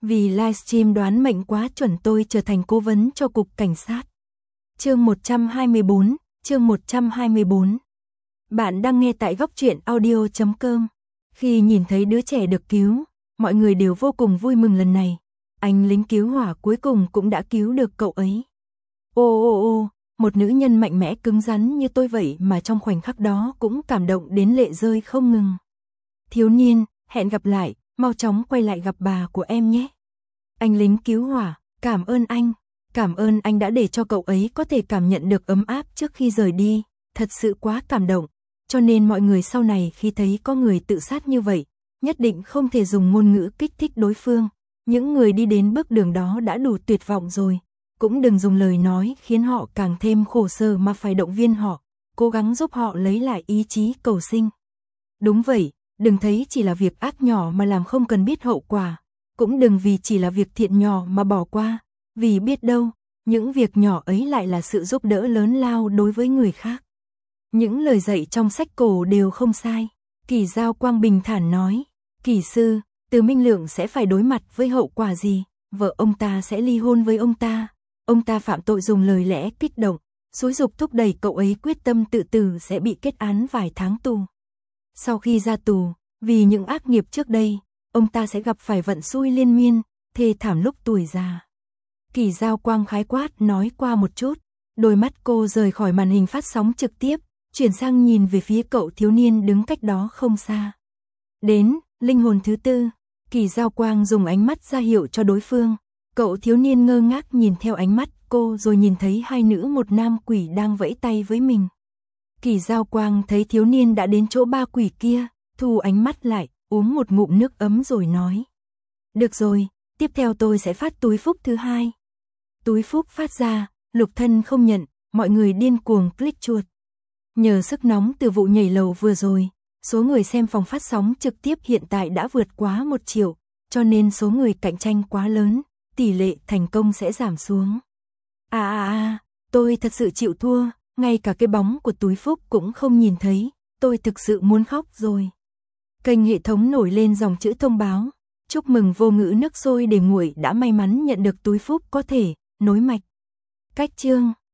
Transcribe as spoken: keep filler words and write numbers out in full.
Vì livestream đoán mệnh quá chuẩn tôi trở thành cố vấn cho cục cảnh sát. Chương một trăm hai mươi bốn, chương một trăm hai mươi bốn. Bạn đang nghe tại góc truyện audio chấm com. Khi nhìn thấy đứa trẻ được cứu, mọi người đều vô cùng vui mừng lần này. Anh lính cứu hỏa cuối cùng cũng đã cứu được cậu ấy. Ô ô ô, một nữ nhân mạnh mẽ cứng rắn như tôi vậy mà trong khoảnh khắc đó cũng cảm động đến lệ rơi không ngừng. Thiếu niên, hẹn gặp lại, mau chóng quay lại gặp bà của em nhé. Anh lính cứu hỏa, cảm ơn anh, cảm ơn anh đã để cho cậu ấy có thể cảm nhận được ấm áp trước khi rời đi, thật sự quá cảm động. Cho nên mọi người sau này khi thấy có người tự sát như vậy, nhất định không thể dùng ngôn ngữ kích thích đối phương. Những người đi đến bước đường đó đã đủ tuyệt vọng rồi, cũng đừng dùng lời nói khiến họ càng thêm khổ sở mà phải động viên họ, cố gắng giúp họ lấy lại ý chí cầu sinh. Đúng vậy, đừng thấy chỉ là việc ác nhỏ mà làm không cần biết hậu quả, cũng đừng vì chỉ là việc thiện nhỏ mà bỏ qua, vì biết đâu, những việc nhỏ ấy lại là sự giúp đỡ lớn lao đối với người khác. Những lời dạy trong sách cổ đều không sai. Kỳ Giao Quang bình thản nói, kỳ sư, Từ Minh Lượng sẽ phải đối mặt với hậu quả gì? Vợ ông ta sẽ ly hôn với ông ta. Ông ta phạm tội dùng lời lẽ kích động, xúi giục thúc đẩy cậu ấy quyết tâm tự tử sẽ bị kết án vài tháng tù. Sau khi ra tù, vì những ác nghiệp trước đây, ông ta sẽ gặp phải vận xui liên miên, thê thảm lúc tuổi già. Kỳ Giao Quang khái quát nói qua một chút, đôi mắt cô rời khỏi màn hình phát sóng trực tiếp, chuyển sang nhìn về phía cậu thiếu niên đứng cách đó không xa. Đến, linh hồn thứ tư, Kỳ Giao Quang dùng ánh mắt ra hiệu cho đối phương. Cậu thiếu niên ngơ ngác nhìn theo ánh mắt cô rồi nhìn thấy hai nữ một nam quỷ đang vẫy tay với mình. Kỳ Giao Quang thấy thiếu niên đã đến chỗ ba quỷ kia, thu ánh mắt lại, uống một ngụm nước ấm rồi nói. Được rồi, tiếp theo tôi sẽ phát túi phúc thứ hai. Túi phúc phát ra, Lục Thân không nhận, mọi người điên cuồng click chuột. Nhờ sức nóng từ vụ nhảy lầu vừa rồi, số người xem phòng phát sóng trực tiếp hiện tại đã vượt quá một triệu, cho nên số người cạnh tranh quá lớn, tỷ lệ thành công sẽ giảm xuống. À à à, tôi thật sự chịu thua, ngay cả cái bóng của túi phúc cũng không nhìn thấy, tôi thực sự muốn khóc rồi. Kênh hệ thống nổi lên dòng chữ thông báo, chúc mừng vô ngữ nước sôi để nguội đã may mắn nhận được túi phúc có thể nối mạch. Cách chương